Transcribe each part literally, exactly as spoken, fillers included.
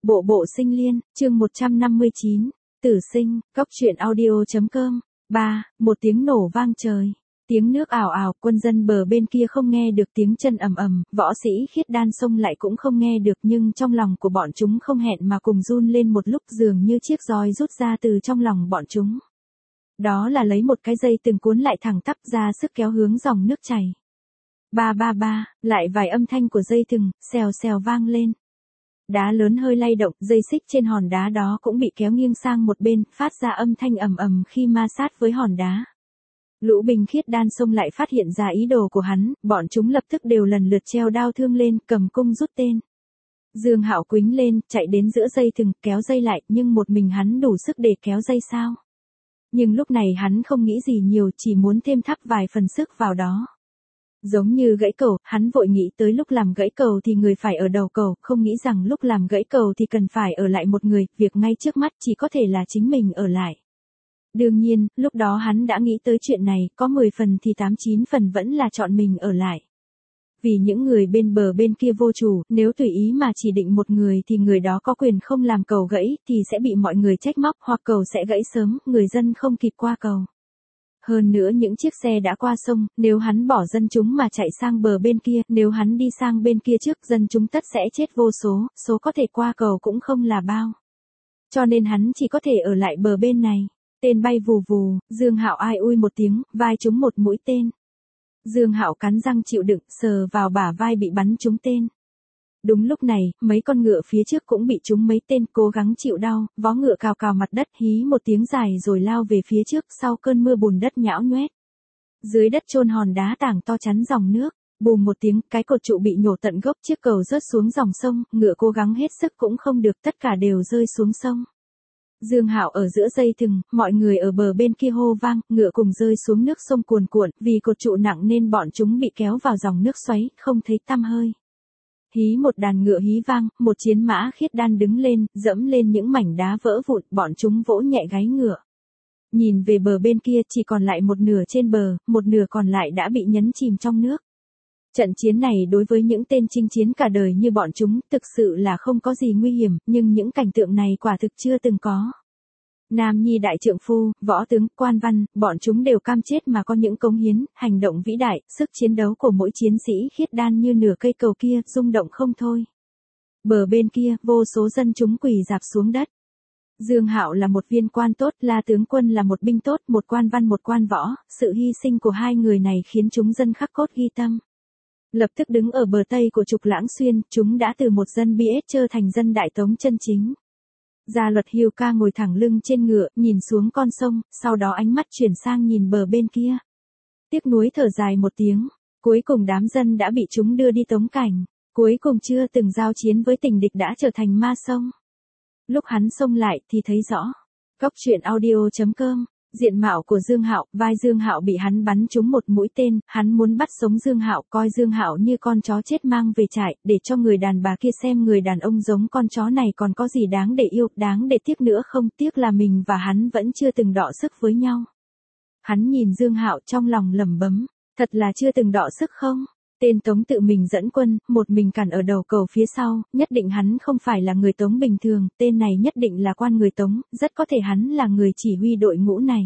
Bộ bộ sinh liên, chương một trăm năm mươi chín, tử sinh, cóc truyện audio.com, ba, một tiếng nổ vang trời. Tiếng nước ào ào, quân dân bờ bên kia không nghe được tiếng chân ầm ầm, võ sĩ khiết đan xông lại cũng không nghe được, nhưng trong lòng của bọn chúng không hẹn mà cùng run lên một lúc, dường như chiếc roi rút ra từ trong lòng bọn chúng. Đó là lấy một cái dây từng cuốn lại thẳng tắp ra sức kéo hướng dòng nước chảy. Ba ba ba, lại vài âm thanh của dây thừng, xèo xèo vang lên. Đá lớn hơi lay động, dây xích trên hòn đá đó cũng bị kéo nghiêng sang một bên, phát ra âm thanh ầm ầm khi ma sát với hòn đá. Lũ binh khiết đan xông lại phát hiện ra ý đồ của hắn, bọn chúng lập tức đều lần lượt treo đao thương lên, cầm cung rút tên. Dương Hạo quýnh lên, chạy đến giữa dây thừng, kéo dây lại, nhưng một mình hắn đủ sức để kéo dây sao? Nhưng lúc này hắn không nghĩ gì nhiều, chỉ muốn thêm thắt vài phần sức vào đó. Giống như gãy cầu, hắn vội nghĩ tới lúc làm gãy cầu thì người phải ở đầu cầu, không nghĩ rằng lúc làm gãy cầu thì cần phải ở lại một người, việc ngay trước mắt chỉ có thể là chính mình ở lại. Đương nhiên, lúc đó hắn đã nghĩ tới chuyện này, có mười phần thì tám chín phần vẫn là chọn mình ở lại. Vì những người bên bờ bên kia vô chủ, nếu tùy ý mà chỉ định một người thì người đó có quyền không làm cầu gãy, thì sẽ bị mọi người trách móc, hoặc cầu sẽ gãy sớm, người dân không kịp qua cầu. Hơn nữa những chiếc xe đã qua sông, nếu hắn bỏ dân chúng mà chạy sang bờ bên kia, nếu hắn đi sang bên kia trước, dân chúng tất sẽ chết vô số, số có thể qua cầu cũng không là bao. Cho nên hắn chỉ có thể ở lại bờ bên này. Tên bay vù vù, Dương Hạo ai ui một tiếng, vai trúng một mũi tên. Dương Hạo cắn răng chịu đựng, sờ vào bả vai bị bắn trúng tên. Đúng lúc này, mấy con ngựa phía trước cũng bị trúng mấy tên, cố gắng chịu đau, vó ngựa cào cào mặt đất, hí một tiếng dài rồi lao về phía trước, sau cơn mưa bùn đất nhão nhoét. Dưới đất chôn hòn đá tảng to chắn dòng nước, bùm một tiếng, cái cột trụ bị nhổ tận gốc, chiếc cầu rớt xuống dòng sông, ngựa cố gắng hết sức cũng không được, tất cả đều rơi xuống sông. Dương Hạo ở giữa dây thừng, mọi người ở bờ bên kia hô vang, ngựa cùng rơi xuống nước sông cuồn cuộn, vì cột trụ nặng nên bọn chúng bị kéo vào dòng nước xoáy, không thấy tăm hơi. Hí một đàn ngựa hí vang, một chiến mã khiết đan đứng lên, dẫm lên những mảnh đá vỡ vụn, bọn chúng vỗ nhẹ gáy ngựa. Nhìn về bờ bên kia chỉ còn lại một nửa trên bờ, một nửa còn lại đã bị nhấn chìm trong nước. Trận chiến này đối với những tên chinh chiến cả đời như bọn chúng, thực sự là không có gì nguy hiểm, nhưng những cảnh tượng này quả thực chưa từng có. Nam nhi đại trượng phu, võ tướng, quan văn, bọn chúng đều cam chết mà có những cống hiến, hành động vĩ đại, sức chiến đấu của mỗi chiến sĩ khiết đan như nửa cây cầu kia, rung động không thôi. Bờ bên kia, vô số dân chúng quỳ rạp xuống đất. Dương Hạo là một viên quan tốt, La tướng quân là một binh tốt, một quan văn một quan võ, sự hy sinh của hai người này khiến chúng dân khắc cốt ghi tâm. Lập tức đứng ở bờ tây của trục Lãng Xuyên, chúng đã từ một dân bi ết trở thành dân Đại Tống chân chính. Gia Luật Hưu Ca ngồi thẳng lưng trên ngựa, nhìn xuống con sông, sau đó ánh mắt chuyển sang nhìn bờ bên kia. Tiếc nuối thở dài một tiếng, cuối cùng đám dân đã bị chúng đưa đi Tống Cảnh, cuối cùng chưa từng giao chiến với tình địch đã trở thành ma sông. Lúc hắn xông lại thì thấy rõ. Cóc truyện audio.com. Diện mạo của Dương Hạo, vai Dương Hạo bị hắn bắn trúng một mũi tên, hắn muốn bắt sống Dương Hạo, coi Dương Hạo như con chó chết mang về trại, để cho người đàn bà kia xem người đàn ông giống con chó này còn có gì đáng để yêu, đáng để tiếc nữa không, tiếc là mình và hắn vẫn chưa từng đọ sức với nhau. Hắn nhìn Dương Hạo trong lòng lẩm bẩm, thật là chưa từng đọ sức không? Tên Tống tự mình dẫn quân, một mình cản ở đầu cầu phía sau, nhất định hắn không phải là người Tống bình thường, tên này nhất định là quan người Tống, rất có thể hắn là người chỉ huy đội ngũ này.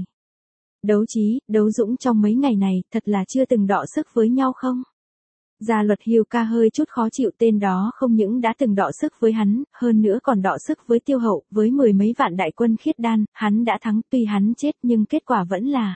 Đấu trí, đấu dũng trong mấy ngày này, thật là chưa từng đọ sức với nhau không? Gia Luật Hưu Ca hơi chút khó chịu, tên đó không những đã từng đọ sức với hắn, hơn nữa còn đọ sức với Tiêu Hậu, với mười mấy vạn đại quân khiết đan, hắn đã thắng, tuy hắn chết nhưng kết quả vẫn là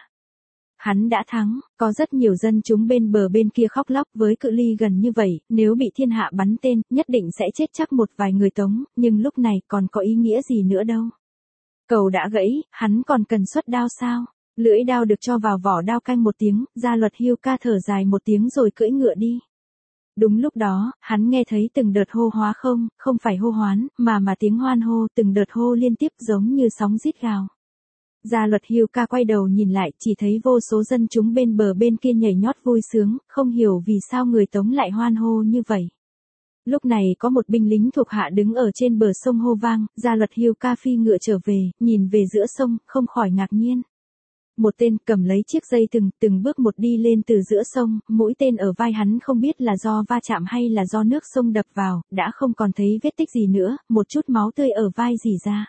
hắn đã thắng. Có rất nhiều dân chúng bên bờ bên kia khóc lóc, với cự ly gần như vậy, nếu bị thiên hạ bắn tên, nhất định sẽ chết chắc một vài người Tống, nhưng lúc này còn có ý nghĩa gì nữa đâu. Cầu đã gãy, hắn còn cần xuất đao sao? Lưỡi đao được cho vào vỏ đao, canh một tiếng, Gia Luật Hưu Ca thở dài một tiếng rồi cưỡi ngựa đi. Đúng lúc đó, hắn nghe thấy từng đợt hô hóa không, không phải hô hoán, mà mà tiếng hoan hô, từng đợt hô liên tiếp giống như sóng rít gào. Gia Luật Hưu Ca quay đầu nhìn lại, chỉ thấy vô số dân chúng bên bờ bên kia nhảy nhót vui sướng, không hiểu vì sao người Tống lại hoan hô như vậy. Lúc này có một binh lính thuộc hạ đứng ở trên bờ sông hô vang, Gia Luật Hưu Ca phi ngựa trở về, nhìn về giữa sông, không khỏi ngạc nhiên. một tên cầm lấy chiếc dây thừng, từng bước một đi lên từ giữa sông, mũi tên ở vai hắn không biết là do va chạm hay là do nước sông đập vào, đã không còn thấy vết tích gì nữa, một chút máu tươi ở vai rỉ ra.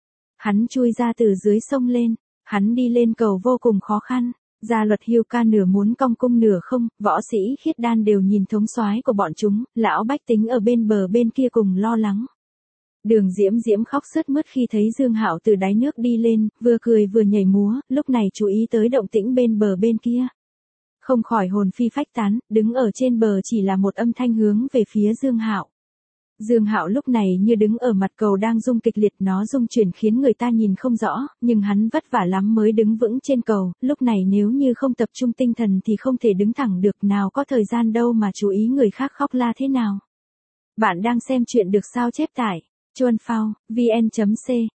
Hắn chui ra từ dưới sông lên, hắn đi lên cầu vô cùng khó khăn. Gia luật Hưu Ca nửa muốn cong cung nửa không, võ sĩ khiết đan đều nhìn thống soái của bọn chúng, lão bách tính ở bên bờ bên kia cùng lo lắng. Đường Diễm Diễm khóc sướt mướt khi thấy Dương Hạo từ đáy nước đi lên, vừa cười vừa nhảy múa, lúc này chú ý tới động tĩnh bên bờ bên kia. Không khỏi hồn phi phách tán, đứng ở trên bờ chỉ là một âm thanh hướng về phía Dương Hạo. Dương Hạo lúc này như đứng ở mặt cầu đang rung kịch liệt, nó rung chuyển khiến người ta nhìn không rõ, nhưng hắn vất vả lắm mới đứng vững trên cầu, lúc này nếu như không tập trung tinh thần thì không thể đứng thẳng được, nào có thời gian đâu mà chú ý người khác khóc la thế nào. Bạn đang xem chuyện được sao chép tải chuan phao vn chấm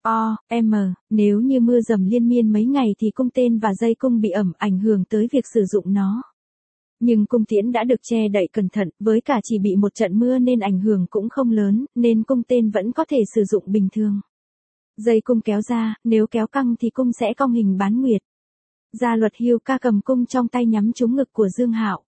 com. Nếu như mưa dầm liên miên mấy ngày thì cung tên và dây cung bị ẩm, ảnh hưởng tới việc sử dụng nó. Nhưng cung tiễn đã được che đậy cẩn thận, với cả chỉ bị một trận mưa nên ảnh hưởng cũng không lớn, nên cung tên vẫn có thể sử dụng bình thường. Dây cung kéo ra, nếu kéo căng thì cung sẽ cong hình bán nguyệt. Gia luật Hưu Ca cầm cung trong tay nhắm trúng ngực của Dương Hạo.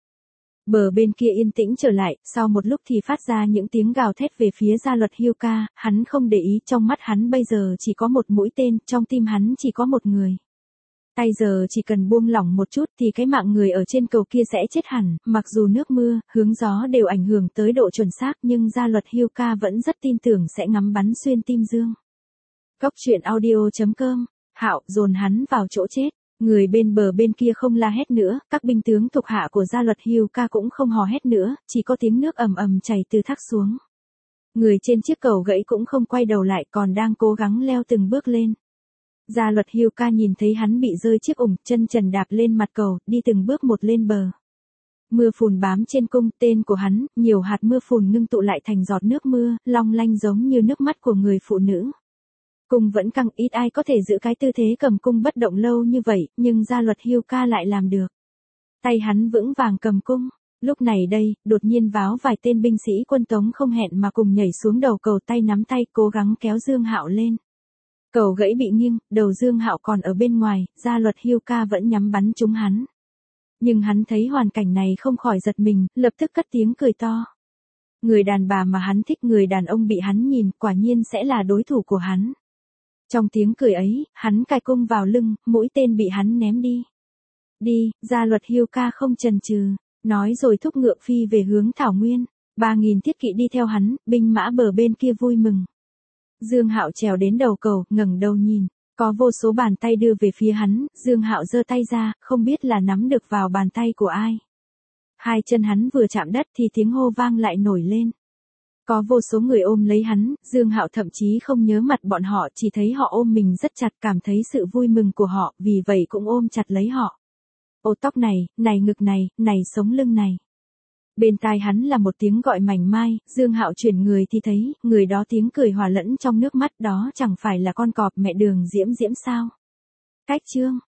Bờ bên kia yên tĩnh trở lại, sau một lúc thì phát ra những tiếng gào thét về phía Gia luật Hưu Ca, hắn không để ý, trong mắt hắn bây giờ chỉ có một mũi tên, trong tim hắn chỉ có một người. Tay giờ chỉ cần buông lỏng một chút thì cái mạng người ở trên cầu kia sẽ chết hẳn, mặc dù nước mưa, hướng gió đều ảnh hưởng tới độ chuẩn xác nhưng Gia luật Hưu Ca vẫn rất tin tưởng sẽ ngắm bắn xuyên tim Dương. Cốc truyện audio chấm com, Hạo dồn hắn vào chỗ chết. Người bên bờ bên kia không la hét nữa, các binh tướng thuộc hạ của Gia luật Hưu Ca cũng không hò hét nữa, chỉ có tiếng nước ầm ầm chảy từ thác xuống. Người trên chiếc cầu gãy cũng không quay đầu lại, còn đang cố gắng leo từng bước lên. Gia luật Hưu Ca nhìn thấy hắn bị rơi chiếc ủng, chân trần đạp lên mặt cầu, đi từng bước một lên bờ. Mưa phùn bám trên cung, tên của hắn, nhiều hạt mưa phùn ngưng tụ lại thành giọt nước mưa, long lanh giống như nước mắt của người phụ nữ. Cung vẫn căng, ít ai có thể giữ cái tư thế cầm cung bất động lâu như vậy, nhưng Gia luật Hưu Ca lại làm được. Tay hắn vững vàng cầm cung. Lúc này đây, đột nhiên váo vài tên binh sĩ quân Tống không hẹn mà cùng nhảy xuống đầu cầu, tay nắm tay cố gắng kéo Dương Hạo lên. Cầu gãy bị nghiêng, đầu Dương Hạo còn ở bên ngoài, Gia luật Hưu Ca vẫn nhắm bắn trúng hắn. Nhưng hắn thấy hoàn cảnh này không khỏi giật mình, lập tức cất tiếng cười to. Người đàn bà mà hắn thích, người đàn ông bị hắn nhìn, quả nhiên sẽ là đối thủ của hắn. Trong tiếng cười ấy, hắn cài cung vào lưng, mũi tên bị hắn ném đi. Đi, Gia luật Hưu Ca không chần chừ, nói rồi thúc ngựa phi về hướng Thảo Nguyên. Ba nghìn thiết kỵ đi theo hắn, binh mã bờ bên kia vui mừng. Dương Hạo trèo đến đầu cầu, ngẩng đầu nhìn, có vô số bàn tay đưa về phía hắn, Dương Hạo giơ tay ra, không biết là nắm được vào bàn tay của ai. Hai chân hắn vừa chạm đất thì tiếng hô vang lại nổi lên. Có vô số người ôm lấy hắn, Dương Hạo thậm chí không nhớ mặt bọn họ, chỉ thấy họ ôm mình rất chặt, cảm thấy sự vui mừng của họ, vì vậy cũng ôm chặt lấy họ. Ô tóc này, này ngực này, này sống lưng này. Bên tai hắn là một tiếng gọi mảnh mai, Dương Hạo chuyển người thì thấy, người đó tiếng cười hòa lẫn trong nước mắt, đó chẳng phải là con cọp mẹ Đường Diễm Diễm sao? Cách chương